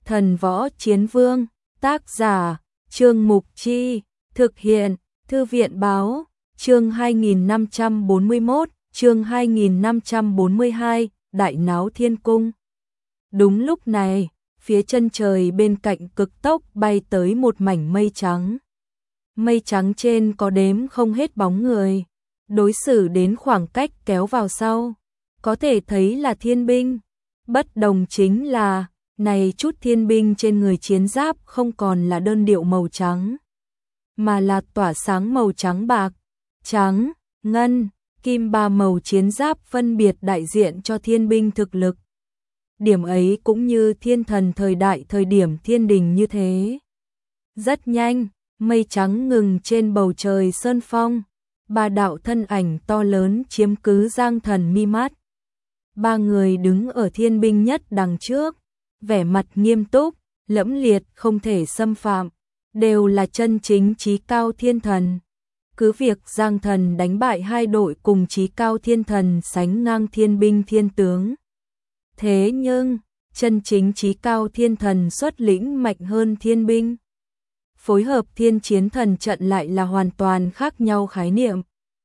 Thần Võ Chiến Vương, tác giả, Trương Mục Chi, thực hiện, Thư viện Báo, chương 2541, chương 2542, Đại Náo Thiên Cung. Đúng lúc này, phía chân trời bên cạnh cực tốc bay tới một mảnh mây trắng. Mây trắng trên có đếm không hết bóng người, đối xử đến khoảng cách kéo vào sau, có thể thấy là thiên binh. Bất đồng chính là, này chút thiên binh trên người chiến giáp không còn là đơn điệu màu trắng, mà là tỏa sáng màu trắng bạc, trắng, ngân, kim ba màu chiến giáp phân biệt đại diện cho thiên binh thực lực. Điểm ấy cũng như thiên thần thời điểm thiên đình như thế. Rất nhanh, mây trắng ngừng trên bầu trời sơn phong, ba đạo thân ảnh to lớn chiếm cứ Giang Thần mi mắt. Ba người đứng ở thiên binh nhất đằng trước, vẻ mặt nghiêm túc, lẫm liệt không thể xâm phạm, đều là chân chính chí cao thiên thần. Cứ việc Giang Thần đánh bại hai đội cùng chí cao thiên thần sánh ngang thiên binh thiên tướng. Thế nhưng, chân chính chí cao thiên thần xuất lĩnh mạnh hơn thiên binh. Phối hợp thiên chiến thần trận lại là hoàn toàn khác nhau khái niệm.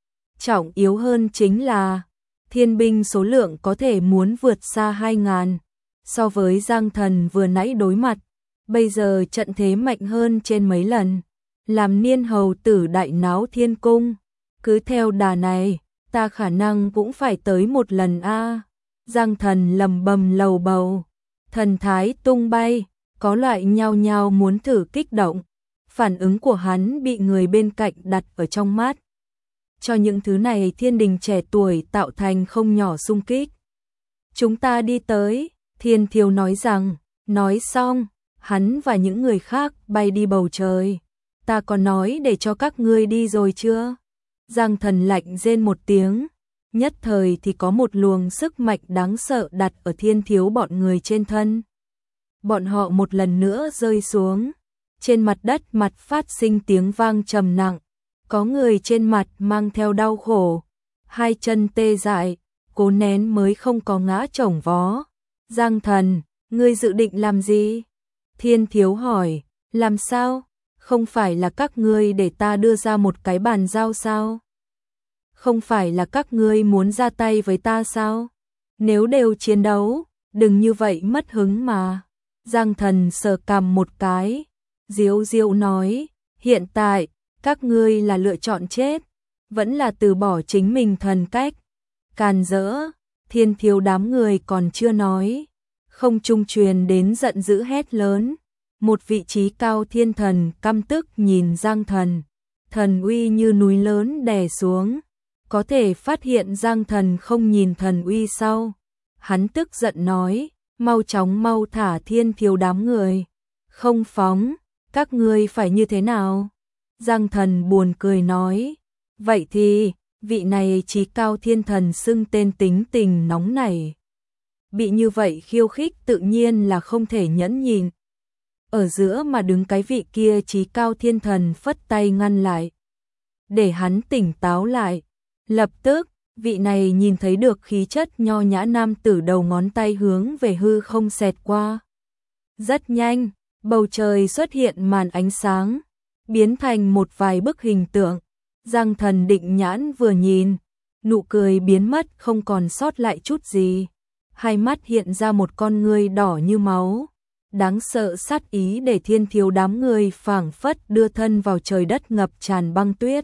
Trọng yếu hơn chính là, thiên binh số lượng có thể muốn vượt xa 2.000, so với Giang Thần vừa nãy đối mặt, bây giờ trận thế mạnh hơn trên mấy lần, làm Niên hầu tử đại náo thiên cung. Cứ theo đà này, ta khả năng cũng phải tới một lần a. Giang Thần lầm bầm lầu bầu, thần thái tung bay, có loại nhao nhao muốn thử kích động. Phản ứng của hắn bị người bên cạnh đặt ở trong mắt, cho những thứ này thiên đình trẻ tuổi tạo thành không nhỏ xung kích. Chúng ta đi tới, Thiên Thiêu nói rằng, nói xong, hắn và những người khác bay đi bầu trời. Ta có nói để cho các ngươi đi rồi chưa? Giang Thần lạnh rên một tiếng, nhất thời thì có một luồng sức mạnh đáng sợ đặt ở Thiên Thiếu bọn người trên thân. Bọn họ một lần nữa rơi xuống, trên mặt đất mặt phát sinh tiếng vang trầm nặng, có người trên mặt mang theo đau khổ, hai chân tê dại, cố nén mới không có ngã chồng vó. Giang Thần, ngươi dự định làm gì? Thiên Thiếu hỏi, làm sao? Không phải là các ngươi để ta đưa ra một cái bàn giao sao? Không phải là các ngươi muốn ra tay với ta sao? Nếu đều chiến đấu, đừng như vậy mất hứng mà. Giang Thần sờ cằm một cái, diếu diếu nói, hiện tại, các ngươi là lựa chọn chết, vẫn là từ bỏ chính mình thần cách. Càn rỡ, Thiên Thiếu đám người còn chưa nói, không trung truyền đến giận dữ hét lớn. Một vị trí cao thiên thần căm tức nhìn Giang Thần, thần uy như núi lớn đè xuống, có thể phát hiện Giang Thần không nhìn thần uy sau. Hắn tức giận nói, mau chóng mau thả Thiên Thiếu đám người, không phóng, các ngươi phải như thế nào? Giang Thần buồn cười nói, vậy thì, vị này chí cao thiên thần xưng tên tính tình nóng nảy. Bị như vậy khiêu khích tự nhiên là không thể nhẫn nhịn. Ở giữa mà đứng cái vị kia chí cao thiên thần phất tay ngăn lại, để hắn tỉnh táo lại. Lập tức, vị này nhìn thấy được khí chất nho nhã nam tử đầu ngón tay hướng về hư không xẹt qua. Rất nhanh, bầu trời xuất hiện màn ánh sáng, biến thành một vài bức hình tượng. Giang Thần định nhãn vừa nhìn, nụ cười biến mất không còn sót lại chút gì. Hai mắt hiện ra một con ngươi đỏ như máu, đáng sợ sát ý để Thiên Thiếu đám người phảng phất đưa thân vào trời đất ngập tràn băng tuyết.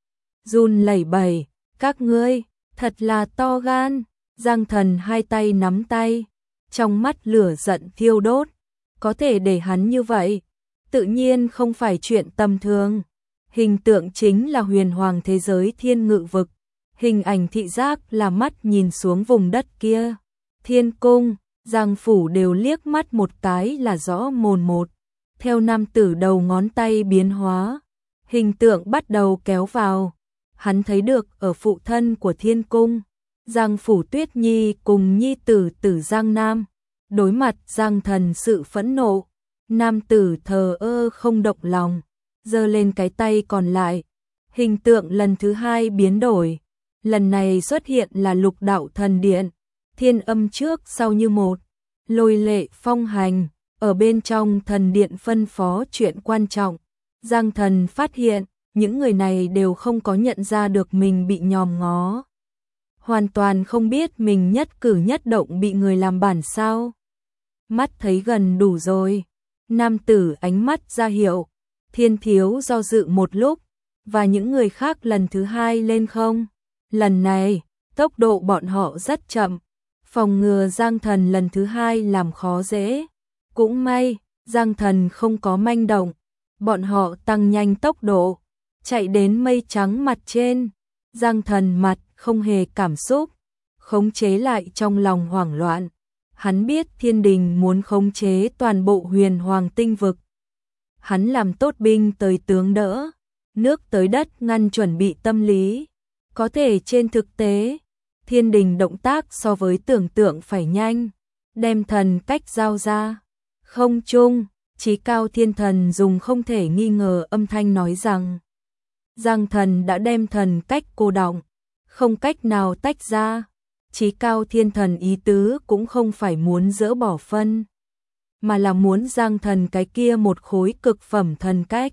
Run lẩy bẩy, các ngươi, thật là to gan. Giang Thần hai tay nắm tay, trong mắt lửa giận thiêu đốt. Có thể để hắn như vậy, tự nhiên không phải chuyện tầm thường. Hình tượng chính là huyền hoàng thế giới thiên ngự vực, hình ảnh thị giác là mắt nhìn xuống vùng đất kia. Thiên cung, Giang phủ đều liếc mắt một cái là rõ mồn một. Theo nam tử đầu ngón tay biến hóa, hình tượng bắt đầu kéo vào. Hắn thấy được ở phụ thân của thiên cung, Giang phủ Tuyết Nhi cùng nhi tử tử Giang Nam. Đối mặt Giang Thần sự phẫn nộ, nam tử thờ ơ không động lòng, giơ lên cái tay còn lại. Hình tượng lần thứ hai biến đổi, lần này xuất hiện là Lục Đạo Thần Điện, thiên âm trước sau như một, lôi lệ phong hành, Ở bên trong thần điện phân phó chuyện quan trọng, Giang Thần phát hiện, những người này đều không có nhận ra được mình bị nhòm ngó. Hoàn toàn không biết mình nhất cử nhất động bị người làm bản sao. Mắt thấy gần đủ rồi. Nam tử ánh mắt ra hiệu. Thiên Thiếu do dự một lúc, và những người khác lần thứ hai lên không. Lần này, tốc độ bọn họ rất chậm. Phòng ngừa Giang Thần lần thứ hai làm khó dễ. Cũng may, Giang Thần không có manh động. Bọn họ tăng nhanh tốc độ, chạy đến mây trắng mặt trên. Giang Thần mặt không hề cảm xúc, khống chế lại trong lòng hoảng loạn. Hắn biết thiên đình muốn khống chế toàn bộ huyền hoàng tinh vực. Hắn làm tốt binh tới tướng đỡ, nước tới đất ngăn chuẩn bị tâm lý. Có thể trên thực tế, thiên đình động tác so với tưởng tượng phải nhanh, đem thần cách giao ra. Không chung, Chí Cao Thiên Thần dùng không thể nghi ngờ âm thanh nói rằng Giang Thần đã đem thần cách cô đọng, không cách nào tách ra. Chí Cao Thiên Thần ý tứ cũng không phải muốn dỡ bỏ phân, mà là muốn Giang Thần cái kia một khối cực phẩm thần cách.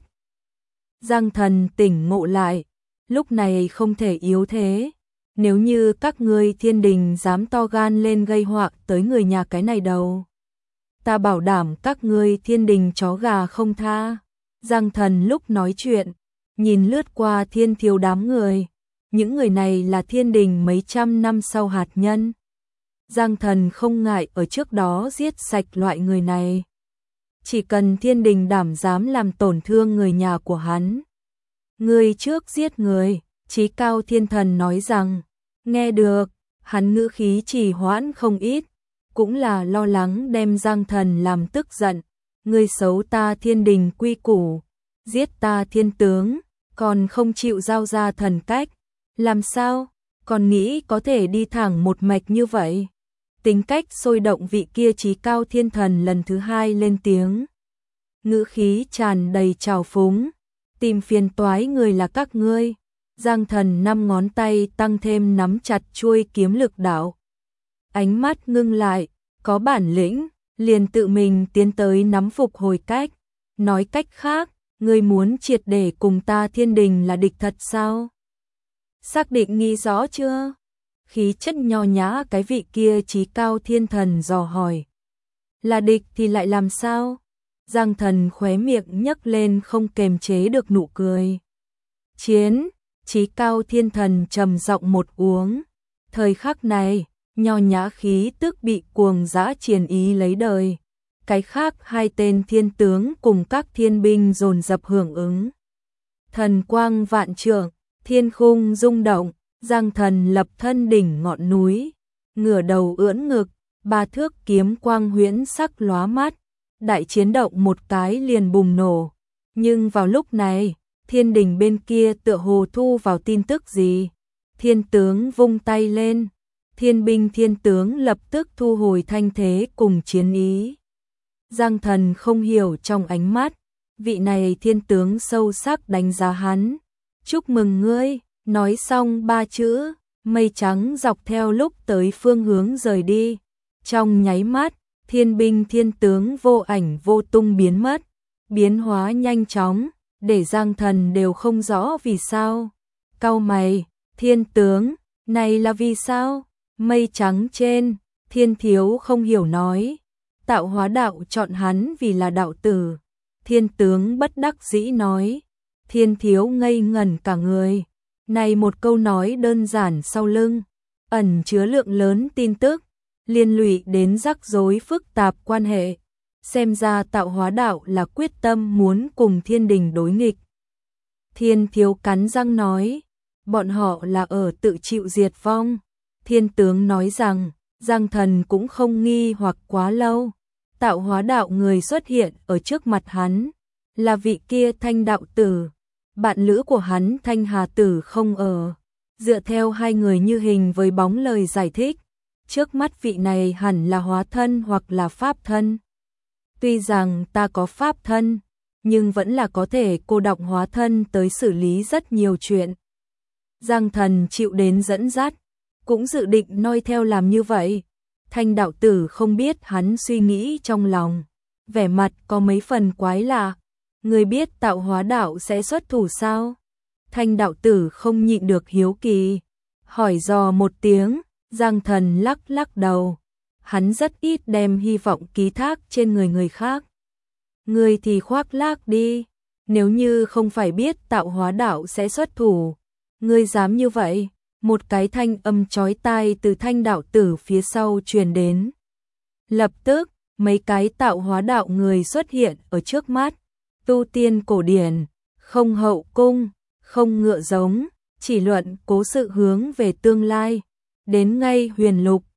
Giang Thần tỉnh ngộ lại, lúc này không thể yếu thế. Nếu như các ngươi thiên đình dám to gan lên gây họa tới người nhà cái này đầu, ta bảo đảm các ngươi thiên đình chó gà không tha. Giang Thần lúc nói chuyện, nhìn lướt qua Thiên Thiếu đám người. Những người này là thiên đình mấy trăm năm sau hạt nhân. Giang Thần không ngại ở trước đó giết sạch loại người này. Chỉ cần thiên đình đảm dám làm tổn thương người nhà của hắn. Người trước giết người, Chí Cao Thiên Thần nói rằng, nghe được, hắn ngữ khí trì hoãn không ít, cũng là lo lắng đem Giang Thần làm tức giận. Ngươi xấu ta thiên đình quy củ, giết ta thiên tướng, còn không chịu giao ra thần cách. Làm sao, còn nghĩ có thể đi thẳng một mạch như vậy? Tính cách sôi động vị kia Chí Cao Thiên Thần lần thứ hai lên tiếng. Ngữ khí tràn đầy trào phúng, tìm phiền toái người là các ngươi. Giang Thần 5 ngón tay tăng thêm nắm chặt chuôi kiếm lực đạo. Ánh mắt ngưng lại, có bản lĩnh, liền tự mình tiến tới nắm phục hồi cách. Nói cách khác, ngươi muốn triệt để cùng ta thiên đình là địch thật sao? Xác định nghĩ rõ chưa? Khí chất nho nhã cái vị kia Chí Cao Thiên Thần dò hỏi. Là địch thì lại làm sao? Giang Thần khóe miệng nhấc lên không kềm chế được nụ cười. Chiến, Chí Cao Thiên Thần trầm giọng một uống. Thời khắc này, nho nhã khí tức bị cuồng dã triền ý lấy đời. Cái khác hai tên thiên tướng cùng các thiên binh dồn dập hưởng ứng. Thần quang vạn trượng, thiên khung rung động, Giang Thần lập thân đỉnh ngọn núi, ngửa đầu ưỡn ngực, 3 thước kiếm quang huyễn sắc lóa mắt, đại chiến động một cái liền bùng nổ. Nhưng vào lúc này, thiên đình bên kia tựa hồ thu vào tin tức gì. Thiên tướng vung tay lên, thiên binh thiên tướng lập tức thu hồi thanh thế cùng chiến ý. Giang Thần không hiểu trong ánh mắt, vị này thiên tướng sâu sắc đánh giá hắn. Chúc mừng ngươi, nói xong 3 chữ, mây trắng dọc theo lúc tới phương hướng rời đi. Trong nháy mắt, thiên binh thiên tướng vô ảnh vô tung biến mất, biến hóa nhanh chóng, để Giang Thần đều không rõ vì sao. Cau mày, thiên tướng, này là vì sao? Mây trắng trên, Thiên Thiếu không hiểu nói. Tạo hóa đạo chọn hắn vì là đạo tử. Thiên tướng bất đắc dĩ nói. Thiên Thiếu ngây ngẩn cả người. Này một câu nói đơn giản sau lưng, ẩn chứa lượng lớn tin tức, liên lụy đến rắc rối phức tạp quan hệ. Xem ra tạo hóa đạo là quyết tâm muốn cùng thiên đình đối nghịch. Thiên Thiếu cắn răng nói, bọn họ là ở tự chịu diệt vong. Thiên tướng nói rằng, Giang Thần cũng không nghi hoặc quá lâu. Tạo hóa đạo người xuất hiện ở trước mặt hắn, là vị kia Thanh đạo tử. Bạn lữ của hắn Thanh Hà tử không ở. Dựa theo hai người như hình với bóng lời giải thích, trước mắt vị này hẳn là hóa thân hoặc là pháp thân. Tuy rằng ta có pháp thân, nhưng vẫn là có thể cô đọng hóa thân tới xử lý rất nhiều chuyện. Giang Thần chịu đến dẫn dắt, cũng dự định noi theo làm như vậy. Thanh đạo tử không biết hắn suy nghĩ trong lòng, vẻ mặt có mấy phần quái lạ. Người biết tạo hóa đạo sẽ xuất thủ sao? Thanh đạo tử không nhịn được hiếu kỳ. Hỏi dò một tiếng, Giang Thần lắc lắc đầu. Hắn rất ít đem hy vọng ký thác trên người khác. Người thì khoác lác đi. Nếu như không phải biết tạo hóa đạo sẽ xuất thủ, ngươi dám như vậy? Một cái thanh âm chói tai từ Thanh đạo tử phía sau truyền đến. Lập tức, mấy cái tạo hóa đạo người xuất hiện ở trước mắt. Tu tiên cổ điển, không hậu cung, không ngựa giống, chỉ luận cố sự hướng về tương lai. Đến ngay huyền lục,